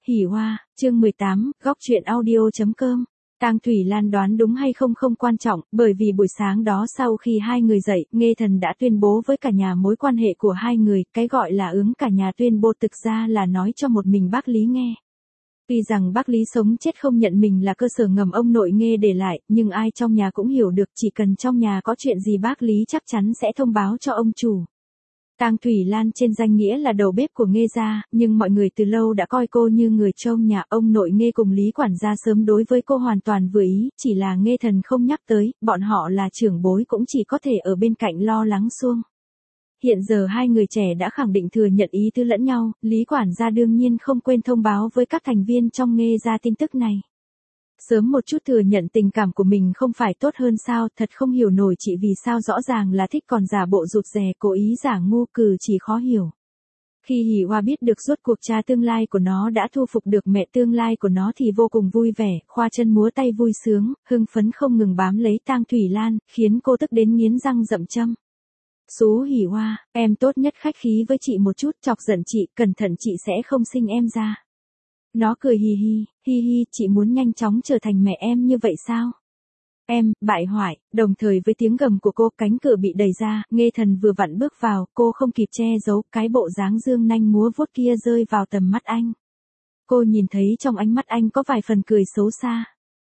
Hỉ Hoa, chương 18, góc truyện audio.com. Tang Thủy Lan đoán đúng hay không không quan trọng, bởi vì buổi sáng đó sau khi hai người dậy, Nghê Thần đã tuyên bố với cả nhà mối quan hệ của hai người, cái gọi là cả nhà tuyên bố thực ra là nói cho một mình bác Lý nghe. Tuy rằng bác Lý sống chết không nhận mình là cơ sở ngầm ông nội Nghê để lại, nhưng ai trong nhà cũng hiểu được chỉ cần trong nhà có chuyện gì bác Lý chắc chắn sẽ thông báo cho ông chủ. Tang Thủy Lan trên danh nghĩa là đầu bếp của Nghê gia, nhưng mọi người từ lâu đã coi cô như người trông nhà. Ông nội Nghê cùng Lý quản gia sớm đối với cô hoàn toàn vừa ý, chỉ là Nghê Thần không nhắc tới, bọn họ là trưởng bối cũng chỉ có thể ở bên cạnh lo lắng xuông. Hiện giờ hai người trẻ đã khẳng định thừa nhận ý tứ lẫn nhau, Lý quản gia đương nhiên không quên thông báo với các thành viên trong Nghê gia tin tức này. Sớm một chút thừa nhận tình cảm của mình không phải tốt hơn sao, thật không hiểu nổi chị vì sao rõ ràng là thích còn giả bộ rụt rè cố ý giả ngu cừ chỉ khó hiểu. Khi Hỉ Hoa biết được rốt cuộc cha tương lai của nó đã thu phục được mẹ tương lai của nó thì vô cùng vui vẻ, khoa chân múa tay vui sướng, hưng phấn không ngừng bám lấy Tang Thủy Lan, khiến cô tức đến nghiến răng rậm châm. Xú Hỉ Hoa, em tốt nhất khách khí với chị một chút, chọc giận chị, cẩn thận chị sẽ không sinh em ra. Nó cười hi hi, chị muốn nhanh chóng trở thành mẹ em như vậy sao? Em, bại hoại, đồng thời với tiếng gầm của cô cánh cửa bị đẩy ra, Nghê Thần vừa vặn bước vào, cô không kịp che giấu, cái bộ dáng dương nanh múa vuốt kia rơi vào tầm mắt anh. Cô nhìn thấy trong ánh mắt anh có vài phần cười xấu xa.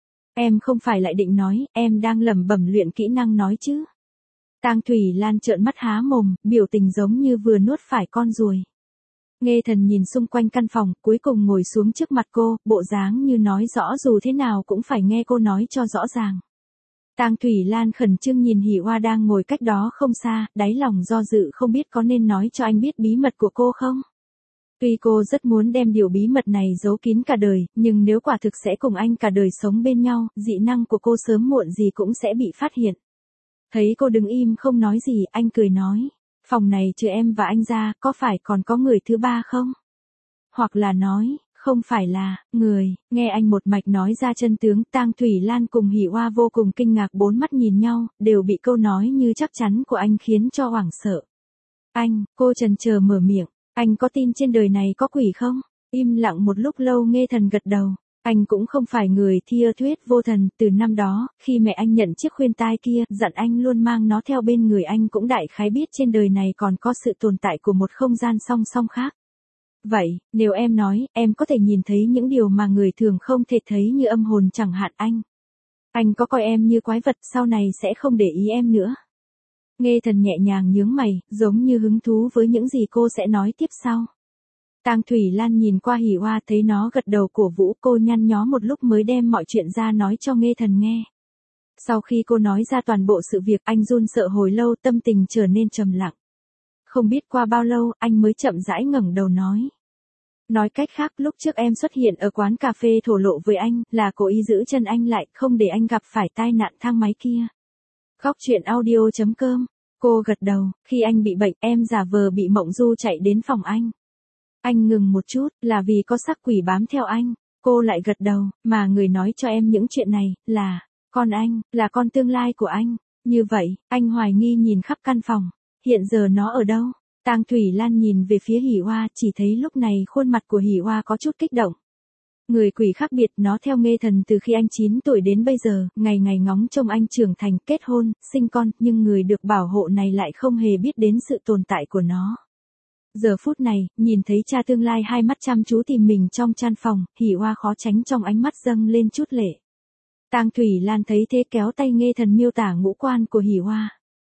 Em không phải lại định nói, em đang lẩm bẩm luyện kỹ năng nói chứ? Tang Thủy Lan trợn mắt há mồm, biểu tình giống như vừa nuốt phải con ruồi. Nghê Thần nhìn xung quanh căn phòng, cuối cùng ngồi xuống trước mặt cô, bộ dáng như nói rõ dù thế nào cũng phải nghe cô nói cho rõ ràng. Tang Thủy Lan khẩn trương nhìn Hỉ Hoa đang ngồi cách đó không xa, đáy lòng do dự không biết có nên nói cho anh biết bí mật của cô không. Tuy cô rất muốn đem điều bí mật này giấu kín cả đời, nhưng nếu quả thực sẽ cùng anh cả đời sống bên nhau, dị năng của cô sớm muộn gì cũng sẽ bị phát hiện. Thấy cô đứng im không nói gì, anh cười nói. Phòng này trừ em và anh ra, có phải còn có người thứ ba không? Hoặc là nói, không phải là, người, nghe anh một mạch nói ra chân tướng, Tang Thủy Lan cùng Hỉ Hoa vô cùng kinh ngạc bốn mắt nhìn nhau, đều bị câu nói như chắc chắn của anh khiến cho hoảng sợ. Anh, cô chần chờ mở miệng, anh có tin trên đời này có quỷ không? Im lặng một lúc lâu Nghê Thần gật đầu. Anh cũng không phải người thia thuyết vô thần, từ năm đó, khi mẹ anh nhận chiếc khuyên tai kia, dặn anh luôn mang nó theo bên người anh cũng đại khái biết trên đời này còn có sự tồn tại của một không gian song song khác. Vậy, nếu em nói, em có thể nhìn thấy những điều mà người thường không thể thấy như âm hồn chẳng hạn anh. Anh có coi em như quái vật, sau này sẽ không để ý em nữa. Nghê Thần nhẹ nhàng nhướng mày, giống như hứng thú với những gì cô sẽ nói tiếp sau. Tang Thủy Lan nhìn qua Hỉ Hoa thấy nó gật đầu cổ vũ, cô nhăn nhó một lúc mới đem mọi chuyện ra nói cho Nghê Thần nghe. Sau khi cô nói ra toàn bộ sự việc, anh run sợ hồi lâu, tâm tình trở nên trầm lặng. Không biết qua bao lâu, anh mới chậm rãi ngẩng đầu nói. Nói cách khác, lúc trước em xuất hiện ở quán cà phê thổ lộ với anh, là cố ý giữ chân anh lại, không để anh gặp phải tai nạn thang máy kia. Góc truyện audio.com. Cô gật đầu, khi anh bị bệnh, em giả vờ bị mộng du chạy đến phòng anh. Anh ngừng một chút, là vì có xác quỷ bám theo anh. Cô lại gật đầu, mà người nói cho em những chuyện này, là, con anh, là con tương lai của anh. Như vậy, anh hoài nghi nhìn khắp căn phòng. Hiện giờ nó ở đâu? Tang Thủy Lan nhìn về phía Hỉ Hoa, chỉ thấy lúc này khuôn mặt của Hỉ Hoa có chút kích động. Người quỷ khác biệt, nó theo Nghê Thần từ khi anh 9 tuổi đến bây giờ, ngày ngày ngóng trông anh trưởng thành, kết hôn, sinh con, nhưng người được bảo hộ này lại không hề biết đến sự tồn tại của nó. Giờ phút này, nhìn thấy cha tương lai hai mắt chăm chú tìm mình trong căn phòng, Hỉ Hoa khó tránh trong ánh mắt dâng lên chút lệ. Tang Thủy Lan thấy thế kéo tay Nghê Thần miêu tả ngũ quan của Hỉ Hoa.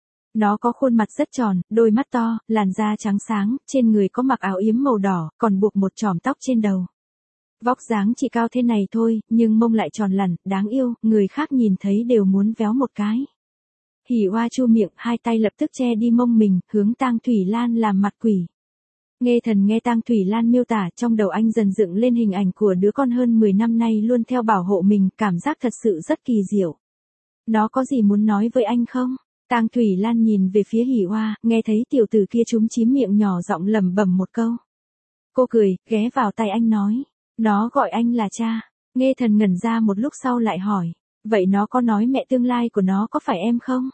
Nó có khuôn mặt rất tròn, đôi mắt to, làn da trắng sáng, trên người có mặc áo yếm màu đỏ, còn buộc một chòm tóc trên đầu. Vóc dáng chỉ cao thế này thôi, nhưng mông lại tròn lẳn, đáng yêu, người khác nhìn thấy đều muốn véo một cái. Hỉ Hoa chu miệng, hai tay lập tức che đi mông mình, hướng Tang Thủy Lan làm mặt quỷ. Nghê Thần nghe Tang Thủy Lan miêu tả, trong đầu anh dần dựng lên hình ảnh của đứa con hơn 10 năm nay luôn theo bảo hộ mình, cảm giác thật sự rất kỳ diệu. Nó có gì muốn nói với anh không? Tang Thủy Lan nhìn về phía Hỉ Hoa, nghe thấy tiểu tử kia chúm chím miệng nhỏ giọng lẩm bẩm một câu. Cô cười, ghé vào tay anh nói. Nó gọi anh là cha. Nghê Thần ngẩn ra một lúc sau lại hỏi. Vậy nó có nói mẹ tương lai của nó có phải em không?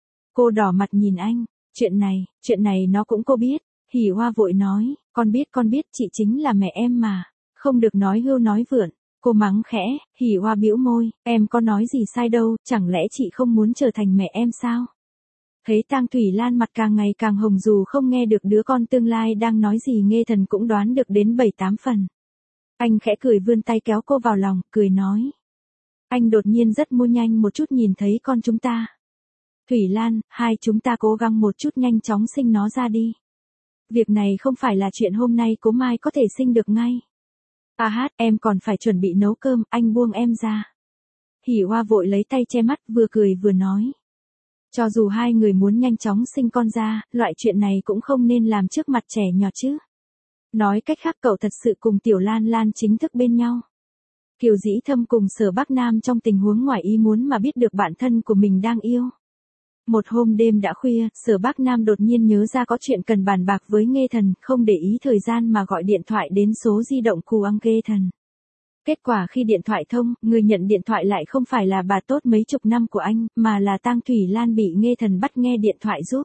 Cô đỏ mặt nhìn anh. Chuyện này nó cũng cô biết. Hỉ Hoa vội nói, con biết chị chính là mẹ em mà. không được nói hưu nói vượn. Cô mắng khẽ, Hỉ Hoa bĩu môi, em có nói gì sai đâu, chẳng lẽ chị không muốn trở thành mẹ em sao? Thấy Tang Thủy Lan mặt càng ngày càng hồng dù không nghe được đứa con tương lai đang nói gì Nghê Thần cũng đoán được đến 7-8 phần. Anh khẽ cười vươn tay kéo cô vào lòng, cười nói. Anh đột nhiên rất mua nhanh một chút nhìn thấy con chúng ta. Thủy Lan, hai chúng ta cố gắng một chút nhanh chóng sinh nó ra đi. Việc này không phải là chuyện hôm nay cố mai có thể sinh được ngay. Em còn phải chuẩn bị nấu cơm, anh buông em ra. Hỉ Hoa vội lấy tay che mắt vừa cười vừa nói. Cho dù hai người muốn nhanh chóng sinh con ra, loại chuyện này cũng không nên làm trước mặt trẻ nhỏ chứ. Nói cách khác cậu thật sự cùng Tiểu Lan Lan chính thức bên nhau. Kiều Dĩ Thâm cùng Sở Bắc Nam trong tình huống ngoài ý muốn mà biết được bạn thân của mình đang yêu. Một hôm đêm đã khuya, Sở Bắc Nam đột nhiên nhớ ra có chuyện cần bàn bạc với Nghê Thần, không để ý thời gian mà gọi điện thoại đến số di động của Nghê Thần. Kết quả khi điện thoại thông, người nhận điện thoại lại không phải là bà tốt mấy chục năm của anh, mà là Tang Thủy Lan bị Nghê Thần bắt nghe điện thoại giúp.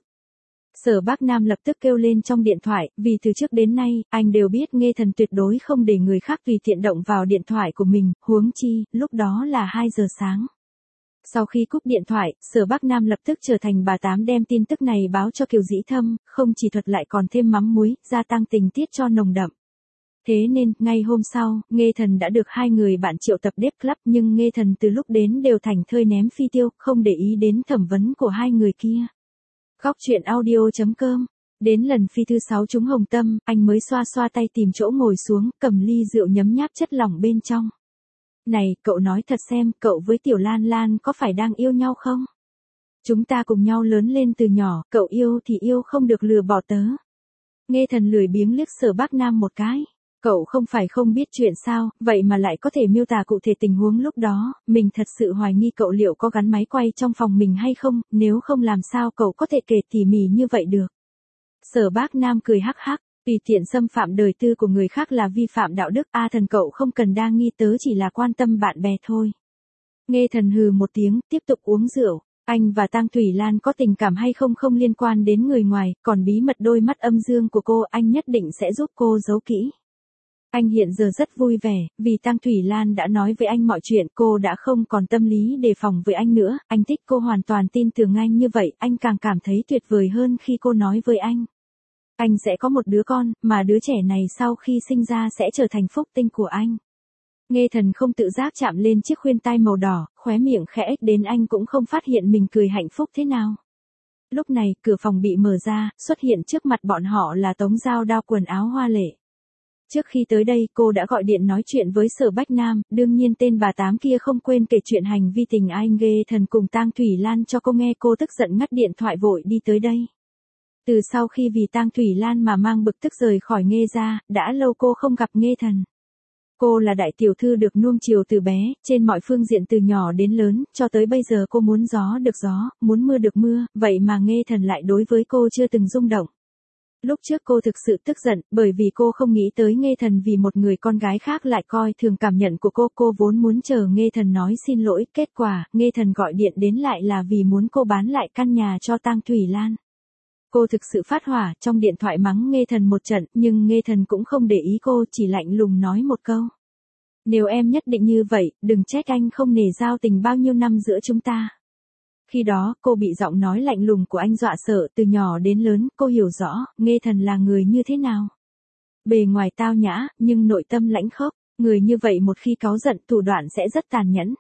Sở Bắc Nam lập tức kêu lên trong điện thoại, vì từ trước đến nay, anh đều biết Nghê Thần tuyệt đối không để người khác tùy tiện động vào điện thoại của mình, huống chi, lúc đó là 2 giờ sáng. Sau khi cúp điện thoại, Sở Bắc Nam lập tức trở thành bà Tám đem tin tức này báo cho Kiều Dĩ Thâm, không chỉ thuật lại còn thêm mắm muối, gia tăng tình tiết cho nồng đậm. Thế nên, ngay hôm sau, Nghê Thần đã được hai người bạn triệu tập đếp club nhưng Nghê Thần từ lúc đến đều thảnh thơi ném phi tiêu, không để ý đến thẩm vấn của hai người kia. Góc truyện audio.com. Đến lần phi thứ 6 trúng hồng tâm, anh mới xoa xoa tay tìm chỗ ngồi xuống, cầm ly rượu nhấm nháp chất lỏng bên trong. Này, cậu nói thật xem, cậu với Tiểu Lan Lan có phải đang yêu nhau không? Chúng ta cùng nhau lớn lên từ nhỏ, cậu yêu thì yêu không được lừa bỏ tớ. Nghê Thần lười biếng liếc Sở Bắc Nam một cái. Cậu không phải không biết chuyện sao, vậy mà lại có thể miêu tả cụ thể tình huống lúc đó, mình thật sự hoài nghi cậu liệu có gắn máy quay trong phòng mình hay không, nếu không làm sao cậu có thể kể tỉ mỉ như vậy được. Sở Bắc Nam cười hắc hắc, tùy tiện xâm phạm đời tư của người khác là vi phạm đạo đức, Thần cậu không cần đa nghi tớ chỉ là quan tâm bạn bè thôi. Nghê Thần hừ một tiếng, tiếp tục uống rượu. Anh và Tang Thủy Lan có tình cảm hay không không liên quan đến người ngoài, còn bí mật đôi mắt âm dương của cô anh nhất định sẽ giúp cô giấu kỹ. Anh hiện giờ rất vui vẻ, vì Tang Thủy Lan đã nói với anh mọi chuyện, cô đã không còn tâm lý đề phòng với anh nữa, anh thích cô hoàn toàn tin tưởng anh như vậy, anh càng cảm thấy tuyệt vời hơn khi cô nói với anh. Anh sẽ có một đứa con, mà đứa trẻ này sau khi sinh ra sẽ trở thành phúc tinh của anh. Nghê Thần không tự giác chạm lên chiếc khuyên tai màu đỏ, khóe miệng khẽ ếch đến anh cũng không phát hiện mình cười hạnh phúc thế nào. Lúc này, cửa phòng bị mở ra, xuất hiện trước mặt bọn họ là Tống Giao đao quần áo hoa lệ. Trước khi tới đây cô đã gọi điện nói chuyện với Sở Bách Nam, đương nhiên tên bà Tám kia không quên kể chuyện hành vi tình anh Nghê Thần cùng Tang Thủy Lan cho cô nghe, cô tức giận ngắt điện thoại vội đi tới đây. Từ sau khi vì Tang Thủy Lan mà mang bực tức rời khỏi Nghê ra, đã lâu cô không gặp Nghê Thần. Cô là đại tiểu thư được nuông chiều từ bé, trên mọi phương diện từ nhỏ đến lớn, cho tới bây giờ cô muốn gió được gió, muốn mưa được mưa, vậy mà Nghê Thần lại đối với cô chưa từng rung động. Lúc trước cô thực sự tức giận, bởi vì cô không nghĩ tới Nghê Thần vì một người con gái khác lại coi thường cảm nhận của cô vốn muốn chờ Nghê Thần nói xin lỗi, kết quả, Nghê Thần gọi điện đến lại là vì muốn cô bán lại căn nhà cho Tang Thủy Lan. Cô thực sự phát hỏa, trong điện thoại mắng Nghê Thần một trận, nhưng Nghê Thần cũng không để ý cô, chỉ lạnh lùng nói một câu. Nếu em nhất định như vậy, đừng trách anh không nể giao tình bao nhiêu năm giữa chúng ta. Khi đó, cô bị giọng nói lạnh lùng của anh dọa sợ, từ nhỏ đến lớn, cô hiểu rõ, Nghê Thần là người như thế nào. Bề ngoài tao nhã, nhưng nội tâm lãnh khốc, người như vậy một khi cáu giận, thủ đoạn sẽ rất tàn nhẫn.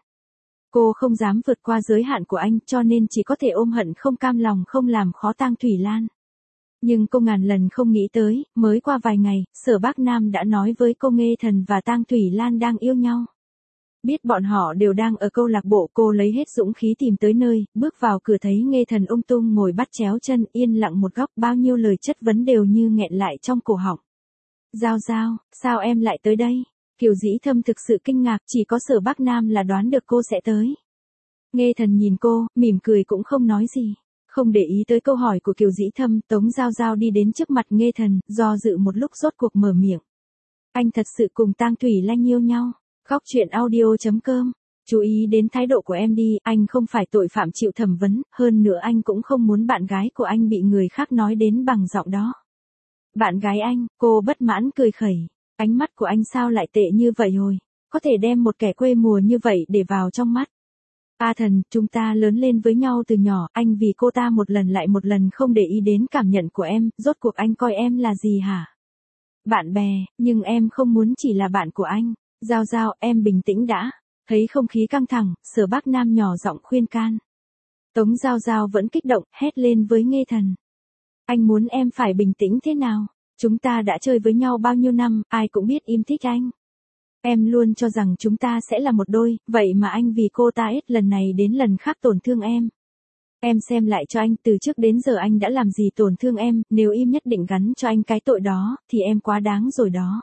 Cô không dám vượt qua giới hạn của anh, cho nên chỉ có thể ôm hận không cam lòng không làm khó Tang Thủy Lan. Nhưng cô ngàn lần không nghĩ tới, mới qua vài ngày, Sở Bắc Nam đã nói với cô Nghê Thần và Tang Thủy Lan đang yêu nhau. Biết bọn họ đều đang ở câu lạc bộ, cô lấy hết dũng khí tìm tới nơi, bước vào cửa thấy Nghê Thần ung tung ngồi bắt chéo chân, yên lặng một góc, bao nhiêu lời chất vấn đều như nghẹn lại trong cổ họng. Giao, sao em lại tới đây? Kiều Dĩ Thâm thực sự kinh ngạc, chỉ có Sở Bắc Nam là đoán được cô sẽ tới. Nghê Thần nhìn cô, mỉm cười cũng không nói gì. Không để ý tới câu hỏi của Kiều Dĩ Thâm, Tống Giao đi đến trước mặt Nghê Thần, do dự một lúc rốt cuộc mở miệng. Anh thật sự cùng Tang Thủy Lan yêu nhau. Góc truyện audio.com. Chú ý đến thái độ của em đi, anh không phải tội phạm chịu thẩm vấn, hơn nữa anh cũng không muốn bạn gái của anh bị người khác nói đến bằng giọng đó. Bạn gái anh, cô bất mãn cười khẩy. Ánh mắt của anh sao lại tệ như vậy rồi? Có thể đem một kẻ quê mùa như vậy để vào trong mắt. A Thần, chúng ta lớn lên với nhau từ nhỏ, anh vì cô ta một lần lại một lần không để ý đến cảm nhận của em, rốt cuộc anh coi em là gì hả? Bạn bè, nhưng em không muốn chỉ là bạn của anh. Giao Giao, em bình tĩnh đã. Thấy không khí căng thẳng, Sở Bác Nam nhỏ giọng khuyên can. Tống Giao Giao vẫn kích động, hét lên với Nghê Thần. Anh muốn em phải bình tĩnh thế nào? Chúng ta đã chơi với nhau bao nhiêu năm, ai cũng biết em thích anh. Em luôn cho rằng chúng ta sẽ là một đôi, vậy mà anh vì cô ta hết lần này đến lần khác tổn thương em. Em xem lại cho anh, từ trước đến giờ anh đã làm gì tổn thương em, nếu em nhất định gắn cho anh cái tội đó, thì em quá đáng rồi đó.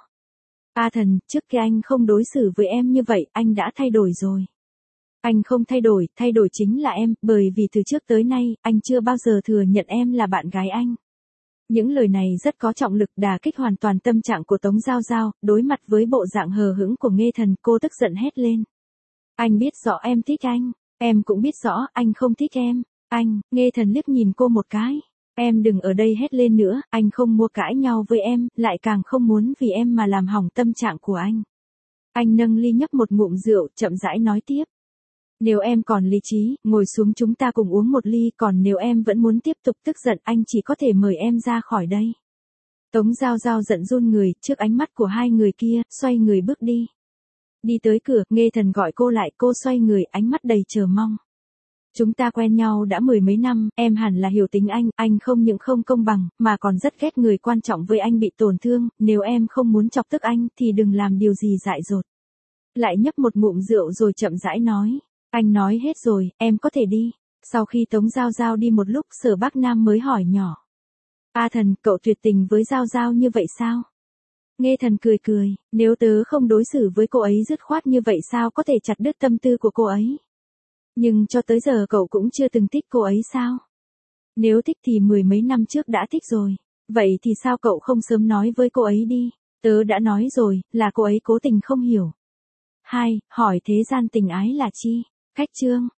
A Thần, trước kia anh không đối xử với em như vậy, anh đã thay đổi rồi. Anh không thay đổi chính là em, bởi vì từ trước tới nay, anh chưa bao giờ thừa nhận em là bạn gái anh. Những lời này rất có trọng lực đả kích hoàn toàn tâm trạng của Tống Giao Giao, đối mặt với bộ dạng hờ hững của Nghê Thần, cô tức giận hét lên. Anh biết rõ em thích anh, em cũng biết rõ anh không thích em. Anh, Nghê Thần liếc nhìn cô một cái. Em đừng ở đây hét lên nữa, anh không mua cãi nhau với em, lại càng không muốn vì em mà làm hỏng tâm trạng của anh. Anh nâng ly nhấp một ngụm rượu, chậm rãi nói tiếp. Nếu em còn lý trí, ngồi xuống chúng ta cùng uống một ly, còn nếu em vẫn muốn tiếp tục tức giận, anh chỉ có thể mời em ra khỏi đây. Tống Giao Giao giận run người, trước ánh mắt của hai người kia, xoay người bước đi. Đi tới cửa, Nghê Thần gọi cô lại, cô xoay người, ánh mắt đầy chờ mong. Chúng ta quen nhau đã 10 mấy năm, em hẳn là hiểu tính anh không những không công bằng, mà còn rất ghét người quan trọng với anh bị tổn thương, nếu em không muốn chọc tức anh, thì đừng làm điều gì dại dột. Lại nhấp một ngụm rượu rồi chậm rãi nói. Anh nói hết rồi, em có thể đi. Sau khi Tống Giao Giao đi một lúc, Sở Bác Nam mới hỏi nhỏ. A Thần, cậu tuyệt tình với Giao Giao như vậy sao? Nghê Thần cười cười, nếu tớ không đối xử với cô ấy dứt khoát như vậy sao có thể chặt đứt tâm tư của cô ấy? Nhưng cho tới giờ cậu cũng chưa từng thích cô ấy sao? Nếu thích thì 10 mấy năm trước đã thích rồi. Vậy thì sao cậu không sớm nói với cô ấy đi? Tớ đã nói rồi, là cô ấy cố tình không hiểu. 2. Hỏi thế gian tình ái là chi? Khách chương.